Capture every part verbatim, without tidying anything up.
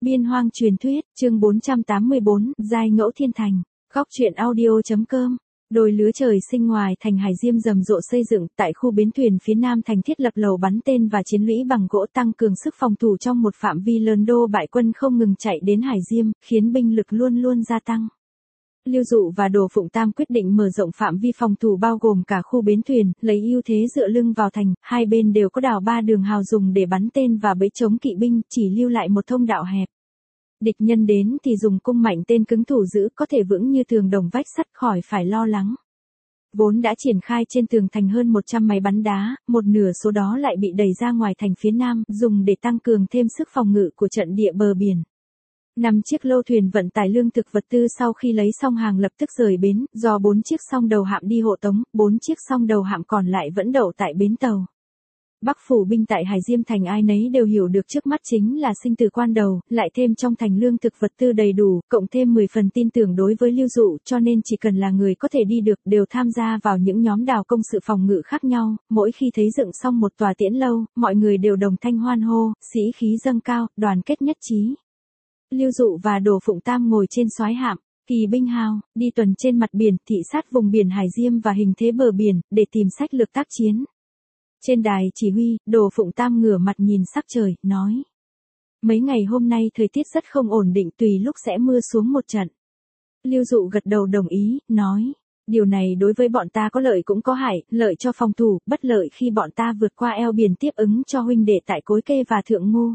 Biên hoang truyền thuyết, chương bốn trăm tám mươi bốn, giai ngẫu thiên thành. Góc truyện audio.com. Đồi lứa trời sinh ngoài thành Hải Diêm rầm rộ xây dựng, tại khu bến thuyền phía nam thành thiết lập lầu bắn tên và chiến lũy bằng gỗ tăng cường sức phòng thủ trong một phạm vi lớn. Đô bại quân không ngừng chạy đến Hải Diêm, khiến binh lực luôn luôn gia tăng. Lưu Dụ và Đồ Phụng Tam quyết định mở rộng phạm vi phòng thủ bao gồm cả khu bến thuyền, lấy ưu thế dựa lưng vào thành, hai bên đều có đào ba đường hào dùng để bắn tên và bẫy chống kỵ binh, chỉ lưu lại một thông đạo hẹp. Địch nhân đến thì dùng cung mạnh tên cứng thủ giữ, có thể vững như tường đồng vách sắt, khỏi phải lo lắng. Vốn đã triển khai trên tường thành hơn một trăm máy bắn đá, một nửa số đó lại bị đẩy ra ngoài thành phía nam, dùng để tăng cường thêm sức phòng ngự của trận địa bờ biển. Năm chiếc lâu thuyền vận tải lương thực vật tư sau khi lấy xong hàng lập tức rời bến, do bốn chiếc song đầu hạm đi hộ tống, bốn chiếc song đầu hạm còn lại vẫn đậu tại bến tàu. Bắc phủ binh tại Hải Diêm thành ai nấy đều hiểu được trước mắt chính là sinh tử quan đầu, lại thêm trong thành lương thực vật tư đầy đủ, cộng thêm mười phần tin tưởng đối với Lưu Dụ, cho nên chỉ cần là người có thể đi được đều tham gia vào những nhóm đào công sự phòng ngự khác nhau. Mỗi khi thấy dựng xong một tòa tiễn lâu, mọi người đều đồng thanh hoan hô, sĩ khí dâng cao, đoàn kết nhất trí. Lưu Dụ và Đồ Phụng Tam ngồi trên soái hạm, Kỳ binh hào, đi tuần trên mặt biển, thị sát vùng biển Hải Diêm và hình thế bờ biển, để tìm sách lược tác chiến. Trên đài chỉ huy, Đồ Phụng Tam ngửa mặt nhìn sắc trời, nói. Mấy ngày hôm nay thời tiết rất không ổn định, tùy lúc sẽ mưa xuống một trận. Lưu Dụ gật đầu đồng ý, nói. Điều này đối với bọn ta có lợi cũng có hại, lợi cho phòng thủ, bất lợi khi bọn ta vượt qua eo biển tiếp ứng cho huynh đệ tại Cối Kê và Thượng Ngô.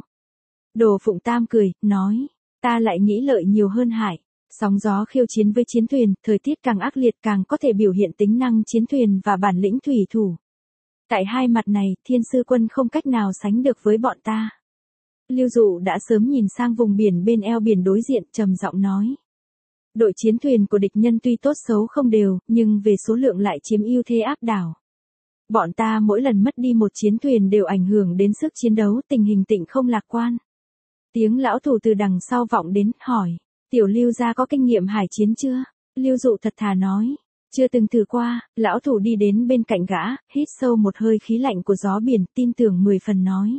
Đồ Phụng Tam cười, nói. Ta lại nghĩ lợi nhiều hơn hại. Sóng gió khiêu chiến với chiến thuyền, thời tiết càng ác liệt càng có thể biểu hiện tính năng chiến thuyền và bản lĩnh thủy thủ. Tại hai mặt này, Thiên Sư Quân không cách nào sánh được với bọn ta. Lưu Dụ đã sớm nhìn sang vùng biển bên eo biển đối diện, trầm giọng nói. Đội chiến thuyền của địch nhân tuy tốt xấu không đều, nhưng về số lượng lại chiếm ưu thế áp đảo. Bọn ta mỗi lần mất đi một chiến thuyền đều ảnh hưởng đến sức chiến đấu, tình hình tịnh không lạc quan. Tiếng lão thủ từ đằng sau vọng đến, hỏi. Tiểu Lưu gia có kinh nghiệm hải chiến chưa? Lưu Dụ thật thà nói. Chưa từng thử qua. Lão thủ đi đến bên cạnh gã, hít sâu một hơi khí lạnh của gió biển, tin tưởng mười phần nói.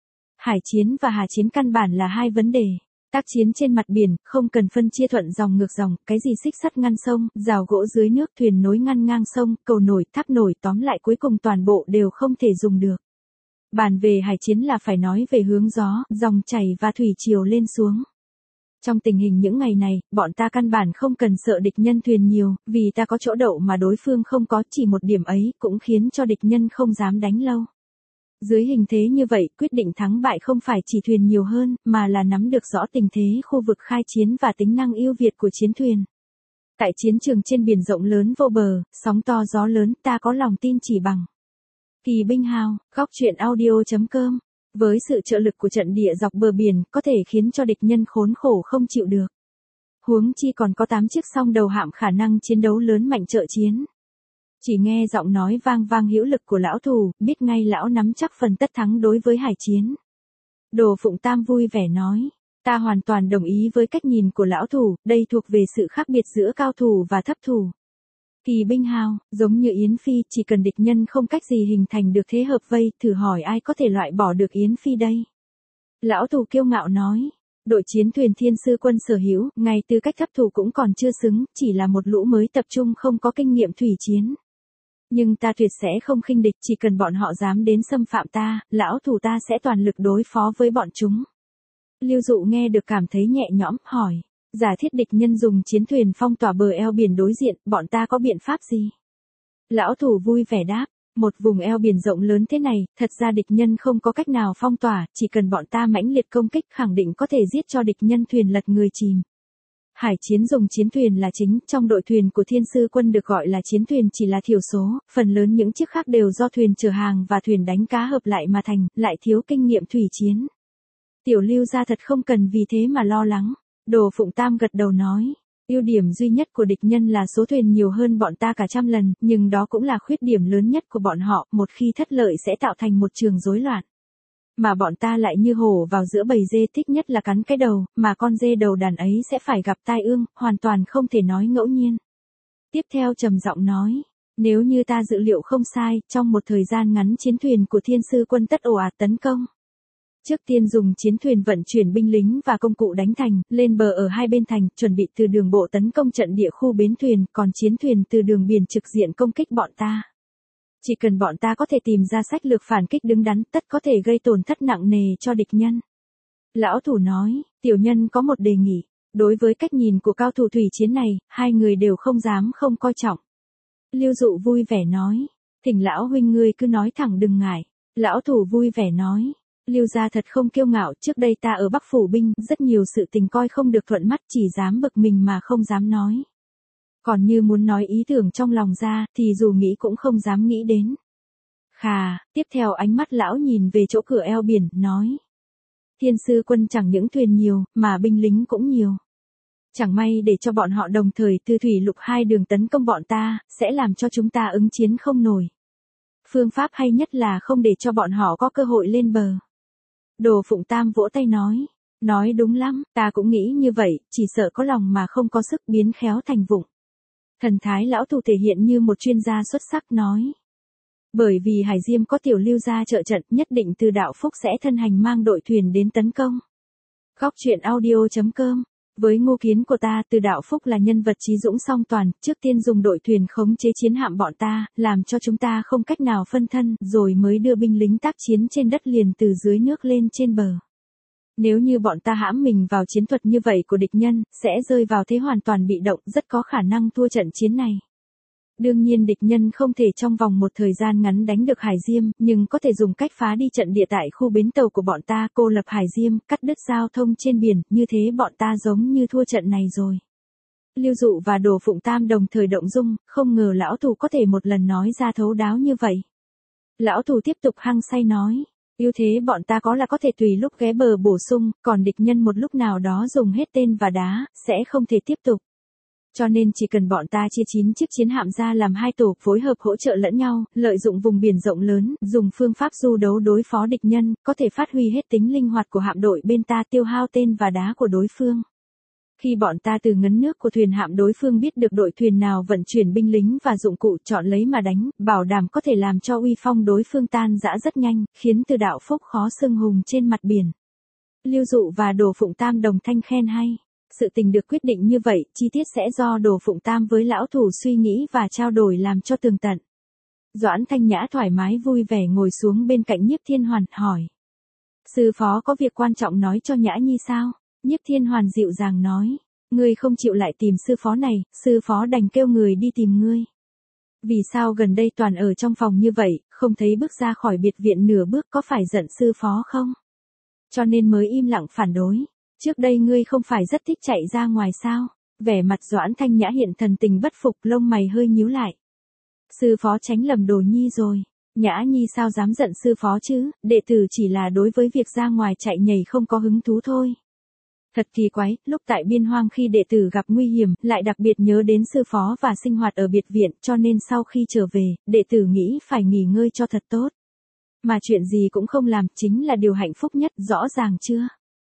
Hải chiến và hà chiến căn bản là hai vấn đề. Tác chiến trên mặt biển, không cần phân chia thuận dòng ngược dòng, cái gì xích sắt ngăn sông, rào gỗ dưới nước, thuyền nối ngăn ngang sông, cầu nổi, tháp nổi, tóm lại cuối cùng toàn bộ đều không thể dùng được. Bàn về hải chiến là phải nói về hướng gió, dòng chảy và thủy triều lên xuống. Trong tình hình những ngày này, bọn ta căn bản không cần sợ địch nhân thuyền nhiều, vì ta có chỗ đậu mà đối phương không có, chỉ một điểm ấy cũng khiến cho địch nhân không dám đánh lâu. Dưới hình thế như vậy, quyết định thắng bại không phải chỉ thuyền nhiều hơn, mà là nắm được rõ tình thế khu vực khai chiến và tính năng ưu việt của chiến thuyền. Tại chiến trường trên biển rộng lớn vô bờ, sóng to gió lớn, ta có lòng tin chỉ bằng. Kỳ binh hào, góc truyện audio.com. Với sự trợ lực của trận địa dọc bờ biển, có thể khiến cho địch nhân khốn khổ không chịu được. Huống chi còn có tám chiếc song đầu hạm khả năng chiến đấu lớn mạnh trợ chiến. Chỉ nghe giọng nói vang vang hữu lực của lão thủ, biết ngay lão nắm chắc phần tất thắng đối với hải chiến. Đồ Phụng Tam vui vẻ nói. Ta hoàn toàn đồng ý với cách nhìn của lão thủ, đây thuộc về sự khác biệt giữa cao thủ và thấp thủ. Kỳ binh hào, giống như Yến Phi, chỉ cần địch nhân không cách gì hình thành được thế hợp vây, thử hỏi ai có thể loại bỏ được Yến Phi đây? Lão thủ kiêu ngạo nói, đội chiến thuyền Thiên Sư Quân sở hữu, ngay tư cách thấp thủ cũng còn chưa xứng, chỉ là một lũ mới tập trung không có kinh nghiệm thủy chiến. Nhưng ta tuyệt sẽ không khinh địch, chỉ cần bọn họ dám đến xâm phạm ta, lão thủ ta sẽ toàn lực đối phó với bọn chúng. Lưu Dụ nghe được cảm thấy nhẹ nhõm, hỏi. Giả thiết địch nhân dùng chiến thuyền phong tỏa bờ eo biển đối diện, bọn ta có biện pháp gì? Lão thủ vui vẻ đáp, một vùng eo biển rộng lớn thế này, thật ra địch nhân không có cách nào phong tỏa, chỉ cần bọn ta mãnh liệt công kích khẳng định có thể giết cho địch nhân thuyền lật người chìm. Hải chiến dùng chiến thuyền là chính, trong đội thuyền của Thiên Sư Quân được gọi là chiến thuyền chỉ là thiểu số, phần lớn những chiếc khác đều do thuyền chở hàng và thuyền đánh cá hợp lại mà thành, lại thiếu kinh nghiệm thủy chiến. Tiểu Lưu gia thật không cần vì thế mà lo lắng. Đồ Phụng Tam gật đầu nói, ưu điểm duy nhất của địch nhân là số thuyền nhiều hơn bọn ta cả trăm lần, nhưng đó cũng là khuyết điểm lớn nhất của bọn họ, một khi thất lợi sẽ tạo thành một trường rối loạn. Mà bọn ta lại như hổ vào giữa bầy dê, thích nhất là cắn cái đầu, mà con dê đầu đàn ấy sẽ phải gặp tai ương, hoàn toàn không thể nói ngẫu nhiên. Tiếp theo trầm giọng nói, nếu như ta dự liệu không sai, trong một thời gian ngắn chiến thuyền của Thiên Sư Quân tất ồ ạt tấn công. Trước tiên dùng chiến thuyền vận chuyển binh lính và công cụ đánh thành, lên bờ ở hai bên thành, chuẩn bị từ đường bộ tấn công trận địa khu bến thuyền, còn chiến thuyền từ đường biển trực diện công kích bọn ta. Chỉ cần bọn ta có thể tìm ra sách lược phản kích đứng đắn, tất có thể gây tổn thất nặng nề cho địch nhân. Lão thủ nói, tiểu nhân có một đề nghị. Đối với cách nhìn của cao thủ thủy chiến này, hai người đều không dám không coi trọng. Lưu Dụ vui vẻ nói, thỉnh lão huynh ngươi cứ nói thẳng đừng ngại. Lão thủ vui vẻ nói, Lưu gia thật không kiêu ngạo, trước đây ta ở Bắc phủ binh, rất nhiều sự tình coi không được thuận mắt, chỉ dám bực mình mà không dám nói. Còn như muốn nói ý tưởng trong lòng ra, thì dù nghĩ cũng không dám nghĩ đến. Khà, tiếp theo ánh mắt lão nhìn về chỗ cửa eo biển, nói. Thiên sư quân chẳng những thuyền nhiều, mà binh lính cũng nhiều. Chẳng may để cho bọn họ đồng thời từ thủy lục hai đường tấn công bọn ta, sẽ làm cho chúng ta ứng chiến không nổi. Phương pháp hay nhất là không để cho bọn họ có cơ hội lên bờ. Đồ Phụng Tam vỗ tay nói. Nói đúng lắm, ta cũng nghĩ như vậy, chỉ sợ có lòng mà không có sức biến khéo thành vụng. Thần thái lão thủ thể hiện như một chuyên gia xuất sắc nói. Bởi vì Hải Diêm có tiểu Lưu gia trợ trận, nhất định Từ Đạo Phúc sẽ thân hành mang đội thuyền đến tấn công. Góc truyện audio chấm com. Với ngô kiến của ta, Từ Đạo Phúc là nhân vật trí dũng song toàn, trước tiên dùng đội thuyền khống chế chiến hạm bọn ta, làm cho chúng ta không cách nào phân thân, rồi mới đưa binh lính tác chiến trên đất liền từ dưới nước lên trên bờ. Nếu như bọn ta hãm mình vào chiến thuật như vậy của địch nhân, sẽ rơi vào thế hoàn toàn bị động, rất có khả năng thua trận chiến này. Đương nhiên địch nhân không thể trong vòng một thời gian ngắn đánh được Hải Diêm, nhưng có thể dùng cách phá đi trận địa tại khu bến tàu của bọn ta, cô lập Hải Diêm, cắt đứt giao thông trên biển, như thế bọn ta giống như thua trận này rồi. Lưu Dụ và Đồ Phụng Tam đồng thời động dung, không ngờ lão thủ có thể một lần nói ra thấu đáo như vậy. Lão thủ tiếp tục hăng say nói, ưu thế bọn ta có là có thể tùy lúc ghé bờ bổ sung, còn địch nhân một lúc nào đó dùng hết tên và đá, sẽ không thể tiếp tục. Cho nên chỉ cần bọn ta chia chín chiếc chiến hạm ra làm hai tổ, phối hợp hỗ trợ lẫn nhau, lợi dụng vùng biển rộng lớn, dùng phương pháp du đấu đối phó địch nhân, có thể phát huy hết tính linh hoạt của hạm đội bên ta, tiêu hao tên và đá của đối phương. Khi bọn ta từ ngấn nước của thuyền hạm đối phương biết được đội thuyền nào vận chuyển binh lính và dụng cụ, chọn lấy mà đánh, bảo đảm có thể làm cho uy phong đối phương tan rã rất nhanh, khiến Từ Đạo Phúc khó xưng hùng trên mặt biển. Lưu Dụ và Đồ Phụng Tam đồng thanh khen hay. Sự tình được quyết định như vậy, chi tiết sẽ do Đồ Phụng Tam với lão thủ suy nghĩ và trao đổi làm cho tường tận. Doãn Thanh Nhã thoải mái vui vẻ ngồi xuống bên cạnh Nhiếp Thiên Hoàn, hỏi. Sư phó có việc quan trọng nói cho Nhã Nhi sao? Nhiếp Thiên Hoàn dịu dàng nói. Ngươi không chịu lại tìm sư phó này, sư phó đành kêu người đi tìm ngươi. Vì sao gần đây toàn ở trong phòng như vậy, không thấy bước ra khỏi biệt viện nửa bước, có phải giận sư phó không? Cho nên mới im lặng phản đối. Trước đây ngươi không phải rất thích chạy ra ngoài sao? Vẻ mặt Doãn Thanh Nhã hiện thần tình bất phục, lông mày hơi nhíu lại. Sư phó tránh lầm Đồ Nhi rồi. Nhã Nhi sao dám giận sư phó chứ, đệ tử chỉ là đối với việc ra ngoài chạy nhảy không có hứng thú thôi. Thật kỳ quái, lúc tại biên hoang khi đệ tử gặp nguy hiểm, lại đặc biệt nhớ đến sư phó và sinh hoạt ở biệt viện, cho nên sau khi trở về, đệ tử nghĩ phải nghỉ ngơi cho thật tốt. Mà chuyện gì cũng không làm, chính là điều hạnh phúc nhất, rõ ràng chưa?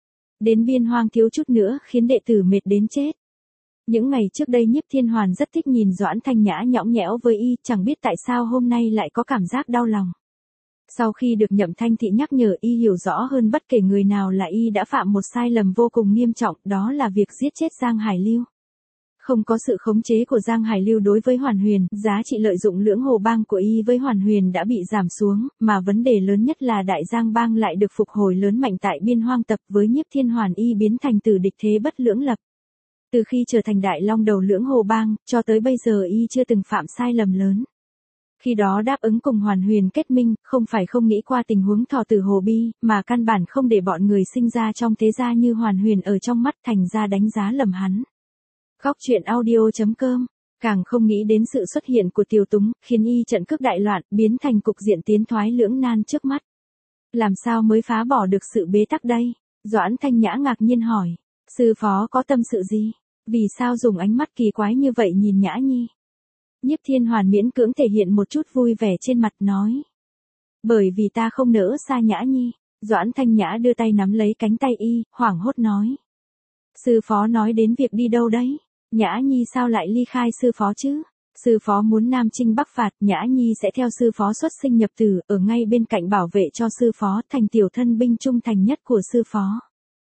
Đến biên hoang thiếu chút nữa khiến đệ tử mệt đến chết. Những ngày trước đây Nhiếp Thiên Hoàn rất thích nhìn Doãn Thanh Nhã nhõng nhẽo với y, chẳng biết tại sao hôm nay lại có cảm giác đau lòng. Sau khi được Nhậm Thanh Thị nhắc nhở, y hiểu rõ hơn bất kể người nào là y đã phạm một sai lầm vô cùng nghiêm trọng, đó là việc giết chết Giang Hải Lưu. Không có sự khống chế của Giang Hải Lưu đối với Hoàn Huyền, giá trị lợi dụng Lưỡng Hồ Bang của y với Hoàn Huyền đã bị giảm xuống, mà vấn đề lớn nhất là Đại Giang Bang lại được phục hồi lớn mạnh tại biên hoang tập, với Nhiếp Thiên Hoàn y biến thành tử địch thế bất lưỡng lập. Từ khi trở thành đại long đầu Lưỡng Hồ Bang, cho tới bây giờ y chưa từng phạm sai lầm lớn. Khi đó đáp ứng cùng Hoàn Huyền kết minh, không phải không nghĩ qua tình huống thọ tử Hồ Bi, mà căn bản không để bọn người sinh ra trong thế gia như Hoàn Huyền ở trong mắt, thành ra đánh giá lầm hắn. Góc truyện audio chấm com. Càng không nghĩ đến sự xuất hiện của Tiêu Túng, khiến y trận cước đại loạn, biến thành cục diện tiến thoái lưỡng nan trước mắt. Làm sao mới phá bỏ được sự bế tắc đây? Doãn Thanh Nhã ngạc nhiên hỏi. Sư phó có tâm sự gì? Vì sao dùng ánh mắt kỳ quái như vậy nhìn Nhã Nhi? Nhiếp Thiên Hoàn miễn cưỡng thể hiện một chút vui vẻ trên mặt, nói. Bởi vì ta không nỡ xa Nhã Nhi. Doãn Thanh Nhã đưa tay nắm lấy cánh tay y, hoảng hốt nói. Sư phó nói đến việc đi đâu đấy? Nhã Nhi sao lại ly khai sư phó chứ? Sư phó muốn Nam chinh Bắc phạt, Nhã Nhi sẽ theo sư phó xuất sinh nhập tử, ở ngay bên cạnh bảo vệ cho sư phó, thành tiểu thân binh trung thành nhất của sư phó.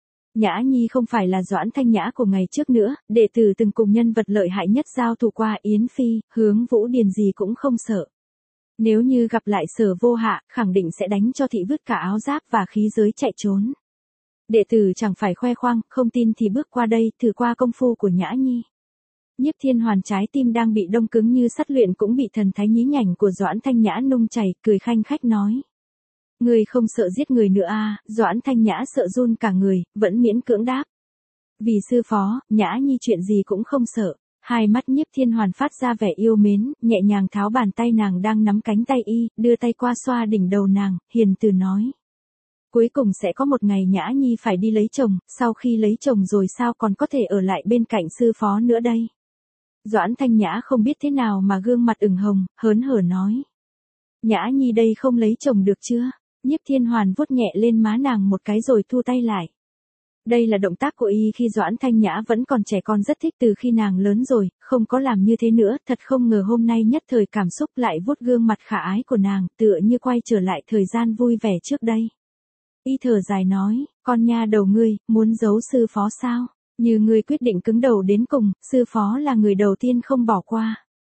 Nhã Nhi không phải là Doãn Thanh Nhã của ngày trước nữa, đệ tử từng cùng nhân vật lợi hại nhất giao thủ qua Yến Phi, Hướng Vũ Điền gì cũng không sợ. Nếu như gặp lại Sở Vô Hạ, khẳng định sẽ đánh cho thị vứt cả áo giáp và khí giới chạy trốn. Đệ tử chẳng phải khoe khoang, không tin thì bước qua đây, thử qua công phu của Nhã Nhi. Nhiếp Thiên Hoàn trái tim đang bị đông cứng như sắt luyện cũng bị thần thái nhí nhảnh của Doãn Thanh Nhã nung chảy, cười khanh khách nói. Người không sợ giết người nữa à, Doãn Thanh Nhã sợ run cả người, vẫn miễn cưỡng đáp. Vì sư phó, Nhã Nhi chuyện gì cũng không sợ. Hai mắt Nhiếp Thiên Hoàn phát ra vẻ yêu mến, nhẹ nhàng tháo bàn tay nàng đang nắm cánh tay y, đưa tay qua xoa đỉnh đầu nàng, hiền từ nói. Cuối cùng sẽ có một ngày Nhã Nhi phải đi lấy chồng, sau khi lấy chồng rồi sao còn có thể ở lại bên cạnh sư phó nữa đây. Doãn Thanh Nhã không biết thế nào mà gương mặt ửng hồng, hớn hở nói. Nhã Nhi đây không lấy chồng được chưa? Nhiếp Thiên Hoàn vuốt nhẹ lên má nàng một cái rồi thu tay lại. Đây là động tác của y khi Doãn Thanh Nhã vẫn còn trẻ con rất thích từ khi nàng lớn rồi, không có làm như thế nữa, thật không ngờ hôm nay nhất thời cảm xúc lại vuốt gương mặt khả ái của nàng, tựa như quay trở lại thời gian vui vẻ trước đây. Y thở dài nói, con nha đầu ngươi, muốn giấu sư phó sao? Như ngươi quyết định cứng đầu đến cùng, sư phó là người đầu tiên không bỏ qua.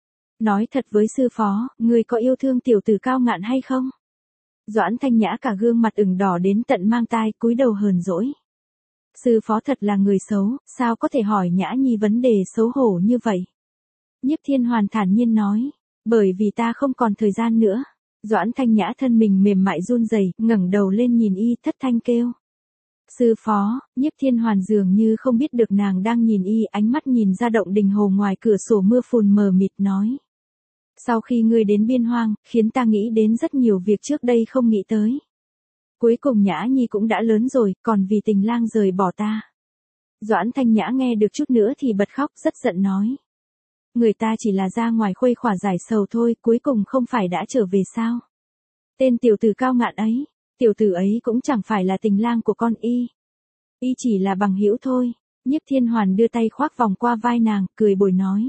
Nói thật với sư phó, ngươi có yêu thương tiểu tử Cao Ngạn hay không? Doãn Thanh Nhã cả gương mặt ửng đỏ đến tận mang tai, cúi đầu hờn dỗi. Sư phó thật là người xấu, sao có thể hỏi Nhã Nhi vấn đề xấu hổ như vậy? Nhiếp Thiên Hoàn thản nhiên nói, bởi vì ta không còn thời gian nữa. Doãn Thanh Nhã thân mình mềm mại run rẩy, ngẩng đầu lên nhìn y, thất thanh kêu. Sư phó, Nhiếp Thiên Hoàn dường như không biết được nàng đang nhìn y, ánh mắt nhìn ra động đình hồ ngoài cửa sổ mưa phùn mờ mịt nói. Sau khi ngươi đến Biên Hoang, khiến ta nghĩ đến rất nhiều việc trước đây không nghĩ tới. Cuối cùng Nhã Nhi cũng đã lớn rồi, còn vì tình lang rời bỏ ta. Doãn Thanh Nhã nghe được chút nữa thì bật khóc, rất giận nói. Người ta chỉ là ra ngoài khuây khỏa giải sầu thôi, cuối cùng không phải đã trở về sao? Tên tiểu tử Cao Ngạn ấy, tiểu tử ấy cũng chẳng phải là tình lang của con y. Y chỉ là bằng hữu thôi. Nhiếp Thiên Hoàn đưa tay khoác vòng qua vai nàng, cười bồi nói.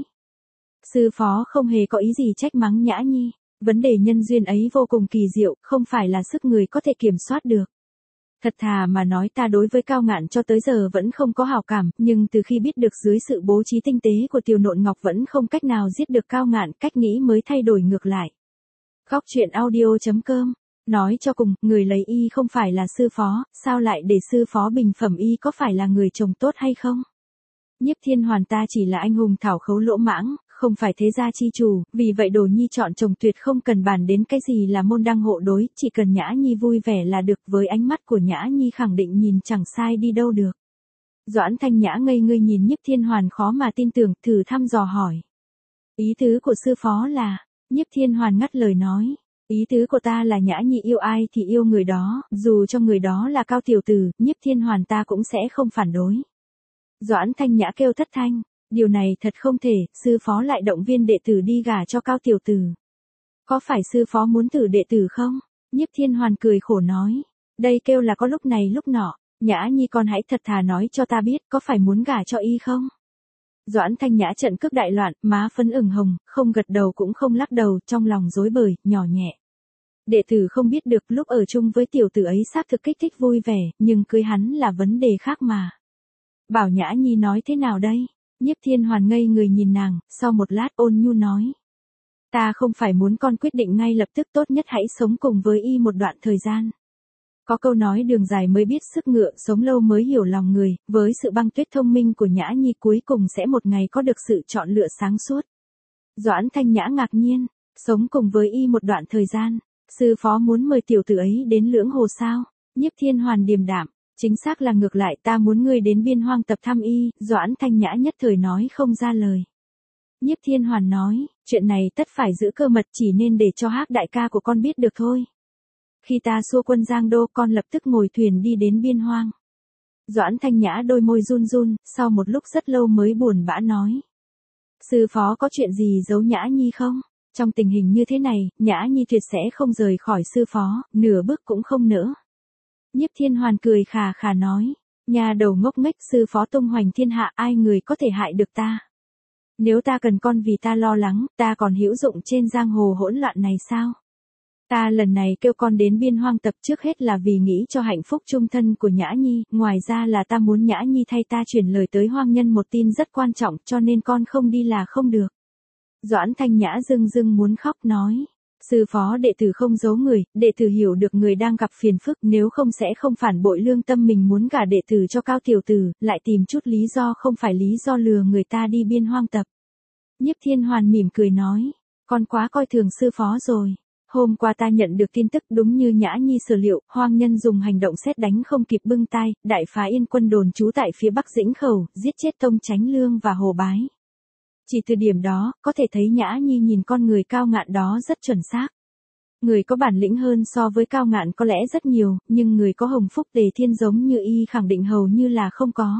Sư phó không hề có ý gì trách mắng Nhã Nhi. Vấn đề nhân duyên ấy vô cùng kỳ diệu, không phải là sức người có thể kiểm soát được. Thật thà mà nói ta đối với Cao Ngạn cho tới giờ vẫn không có hảo cảm, nhưng từ khi biết được dưới sự bố trí tinh tế của Tiểu Nộn Ngọc vẫn không cách nào giết được Cao Ngạn, cách nghĩ mới thay đổi ngược lại. Góc truyện audio chấm com. Nói cho cùng, người lấy y không phải là sư phó, sao lại để sư phó bình phẩm y có phải là người chồng tốt hay không? Nhiếp Thiên Hoàn ta chỉ là anh hùng thảo khấu lỗ mãng, không phải thế gia chi chủ, vì vậy Đồ Nhi chọn chồng tuyệt không cần bàn đến cái gì là môn đăng hộ đối, chỉ cần Nhã Nhi vui vẻ là được, với ánh mắt của Nhã Nhi khẳng định nhìn chẳng sai đi đâu được. Doãn Thanh Nhã ngây ngươi nhìn Nhiếp Thiên Hoàn khó mà tin tưởng, thử thăm dò hỏi. Ý tứ của sư phó là, Nhiếp Thiên Hoàn ngắt lời nói. Ý tứ của ta là Nhã Nhi yêu ai thì yêu người đó, dù cho người đó là Cao tiểu tử, Nhiếp Thiên Hoàn ta cũng sẽ không phản đối. Doãn Thanh Nhã kêu thất thanh, điều này thật không thể, sư phó lại động viên đệ tử đi gả cho Cao tiểu tử. Có phải sư phó muốn thử đệ tử không? Nhiếp Thiên Hoàn cười khổ nói, đây kêu là có lúc này lúc nọ, Nhã Nhi con hãy thật thà nói cho ta biết, có phải muốn gả cho y không? Doãn Thanh Nhã trận cước đại loạn, má phấn ửng hồng, không gật đầu cũng không lắc đầu, trong lòng rối bời, nhỏ nhẹ. Đệ tử không biết được lúc ở chung với tiểu tử ấy xác thực kích thích vui vẻ, nhưng cưới hắn là vấn đề khác mà. Bảo Nhã Nhi nói thế nào đây? Nhiếp Thiên Hoàn ngây người nhìn nàng, sau một lát ôn nhu nói. Ta không phải muốn con quyết định ngay lập tức, tốt nhất hãy sống cùng với y một đoạn thời gian. Có câu nói đường dài mới biết sức ngựa, sống lâu mới hiểu lòng người, với sự băng tuyết thông minh của Nhã Nhi cuối cùng sẽ một ngày có được sự chọn lựa sáng suốt. Doãn Thanh Nhã ngạc nhiên, sống cùng với y một đoạn thời gian, sư phó muốn mời tiểu tử ấy đến Lưỡng Hồ sao? Nhiếp Thiên Hoàn điềm đạm, chính xác là ngược lại, ta muốn ngươi đến Biên Hoang tập thăm y. Doãn Thanh Nhã nhất thời nói không ra lời. Nhiếp Thiên Hoàn nói, chuyện này tất phải giữ cơ mật, chỉ nên để cho Hắc đại ca của con biết được thôi. Khi ta xua quân Giang Đô, con lập tức ngồi thuyền đi đến Biên Hoang. Doãn Thanh Nhã đôi môi run run, sau một lúc rất lâu mới buồn bã nói. Sư phó có chuyện gì giấu Nhã Nhi không? Trong tình hình như thế này, Nhã Nhi tuyệt sẽ không rời khỏi sư phó, nửa bước cũng không nỡ. Nhiếp Thiên Hoàn cười khà khà nói, nhà đầu ngốc nghếch, sư phó tung hoành thiên hạ, ai người có thể hại được ta? Nếu ta cần con vì ta lo lắng, ta còn hữu dụng trên giang hồ hỗn loạn này sao? Ta lần này kêu con đến Biên Hoang Tập trước hết là vì nghĩ cho hạnh phúc chung thân của Nhã Nhi, ngoài ra là ta muốn Nhã Nhi thay ta chuyển lời tới Hoang Nhân một tin rất quan trọng, cho nên con không đi là không được. Doãn Thanh Nhã rưng rưng muốn khóc nói. Sư phó, đệ tử không giấu người, đệ tử hiểu được người đang gặp phiền phức, nếu không sẽ không phản bội lương tâm mình muốn gả đệ tử cho Cao tiểu tử, lại tìm chút lý do không phải lý do lừa người ta đi Biên Hoang Tập. Nhiếp Thiên Hoàn mỉm cười nói, con quá coi thường sư phó rồi. Hôm qua ta nhận được tin tức đúng như Nhã Nhi sở liệu, Hoang Nhân dùng hành động sét đánh không kịp bưng tai, đại phá Yên quân đồn trú tại phía Bắc Dĩnh Khẩu, giết chết Tông Chánh Lương và Hồ Bái. Chỉ từ điểm đó, có thể thấy Nhã Nhi nhìn con người Cao Ngạn đó rất chuẩn xác. Người có bản lĩnh hơn so với Cao Ngạn có lẽ rất nhiều, nhưng người có hồng phúc Tề Thiên giống như y khẳng định hầu như là không có.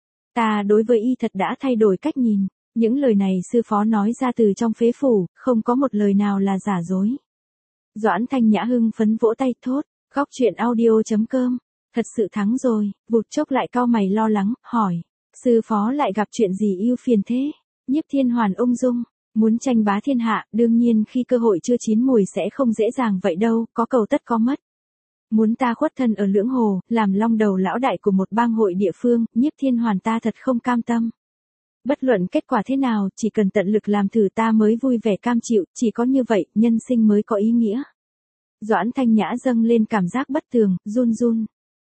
Ta đối với y thật đã thay đổi cách nhìn, những lời này sư phó nói ra từ trong phế phủ, không có một lời nào là giả dối. Doãn Thanh Nhã hưng phấn vỗ tay thốt, góc truyện audio chấm com, thật sự thắng rồi, vụt chốc lại cau mày lo lắng, hỏi, sư phó lại gặp chuyện gì ưu phiền thế? Nhiếp Thiên Hoàn ung dung, muốn tranh bá thiên hạ, đương nhiên khi cơ hội chưa chín mùi sẽ không dễ dàng vậy đâu, có cầu tất có mất. Muốn ta khuất thân ở Lưỡng Hồ, làm long đầu lão đại của một bang hội địa phương, Nhiếp Thiên Hoàn ta thật không cam tâm. Bất luận kết quả thế nào, chỉ cần tận lực làm thử ta mới vui vẻ cam chịu, chỉ có như vậy, nhân sinh mới có ý nghĩa. Doãn Thanh Nhã dâng lên cảm giác bất tường, run run.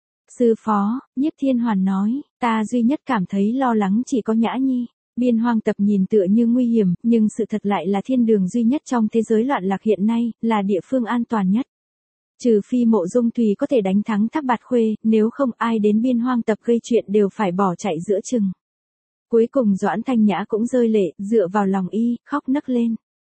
Sư phó, Nhiếp Thiên Hoàn nói, ta duy nhất cảm thấy lo lắng chỉ có Nhã Nhi. Biên Hoang Tập nhìn tựa như nguy hiểm, nhưng sự thật lại là thiên đường duy nhất trong thế giới loạn lạc hiện nay, là địa phương an toàn nhất. Trừ phi Mộ Dung Thùy có thể đánh thắng Thác Bạt Khuê, nếu không ai đến Biên Hoang Tập gây chuyện đều phải bỏ chạy giữa chừng. Cuối cùng Doãn Thanh Nhã cũng rơi lệ, dựa vào lòng y, khóc nấc lên.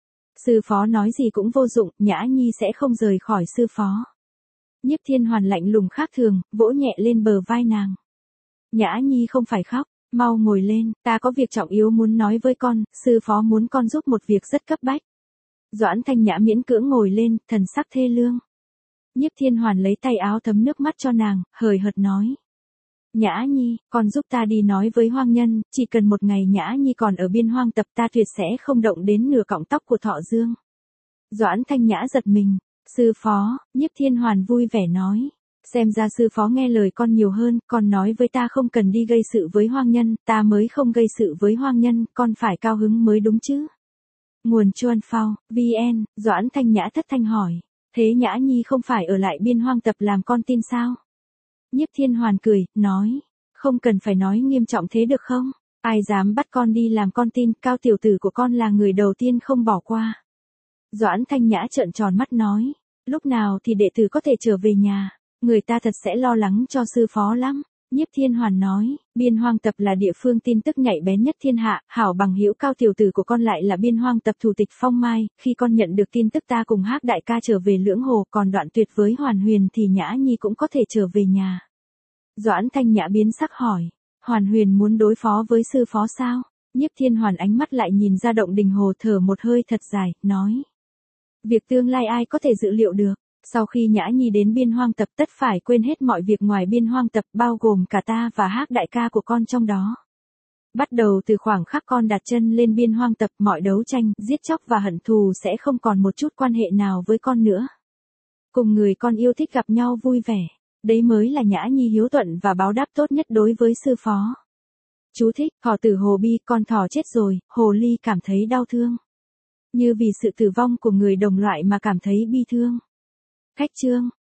Sư phó nói gì cũng vô dụng, Nhã Nhi sẽ không rời khỏi sư phó. Nhiếp Thiên Hoàn lạnh lùng khác thường, vỗ nhẹ lên bờ vai nàng. Nhã Nhi không phải khóc, mau ngồi lên, ta có việc trọng yếu muốn nói với con, sư phó muốn con giúp một việc rất cấp bách. Doãn Thanh Nhã miễn cưỡng ngồi lên, thần sắc thê lương. Nhiếp Thiên Hoàn lấy tay áo thấm nước mắt cho nàng, hời hợt nói. Nhã Nhi, con giúp ta đi nói với Hoang Nhân, chỉ cần một ngày Nhã Nhi còn ở Biên Hoang Tập ta tuyệt sẽ không động đến nửa cọng tóc của Thọ Dương. Doãn Thanh Nhã giật mình, sư phó, Nhiếp Thiên Hoàn vui vẻ nói. Xem ra sư phó nghe lời con nhiều hơn, con nói với ta không cần đi gây sự với Hoang Nhân, ta mới không gây sự với Hoang Nhân, con phải cao hứng mới đúng chứ. Nguồn Chuan Phao, vn, Doãn Thanh Nhã thất thanh hỏi, thế Nhã Nhi không phải ở lại Biên Hoang Tập làm con tin sao? Nhiếp Thiên Hoàn cười, nói, không cần phải nói nghiêm trọng thế được không? Ai dám bắt con đi làm con tin, Cao tiểu tử của con là người đầu tiên không bỏ qua. Doãn Thanh Nhã trợn tròn mắt nói, lúc nào thì đệ tử có thể trở về nhà, người ta thật sẽ lo lắng cho sư phó lắm. Nhiếp Thiên Hoàn nói, Biên Hoang Tập là địa phương tin tức nhạy bén nhất thiên hạ, hảo bằng hữu Cao tiểu tử của con lại là Biên Hoang Tập thủ tịch Phong Mai, khi con nhận được tin tức ta cùng Hắc đại ca trở về Lưỡng Hồ, còn Đoạn Tuyệt với Hoàn Huyền thì Nhã Nhi cũng có thể trở về nhà. Doãn Thanh Nhã biến sắc hỏi, Hoàn Huyền muốn đối phó với sư phó sao? Nhiếp Thiên Hoàn ánh mắt lại nhìn ra Động Đình Hồ, thở một hơi thật dài, nói, việc tương lai ai có thể dự liệu được. Sau khi Nhã Nhi đến Biên Hoang Tập tất phải quên hết mọi việc ngoài Biên Hoang Tập, bao gồm cả ta và Hắc đại ca của con trong đó. Bắt đầu từ khoảng khắc con đặt chân lên Biên Hoang Tập, mọi đấu tranh, giết chóc và hận thù sẽ không còn một chút quan hệ nào với con nữa. Cùng người con yêu thích gặp nhau vui vẻ, đấy mới là Nhã Nhi hiếu thuận và báo đáp tốt nhất đối với sư phó. Chú thích, Thỏ tử Hồ Bi, con thỏ chết rồi, Hồ Ly cảm thấy đau thương. Như vì sự tử vong của người đồng loại mà cảm thấy bi thương. Khách chương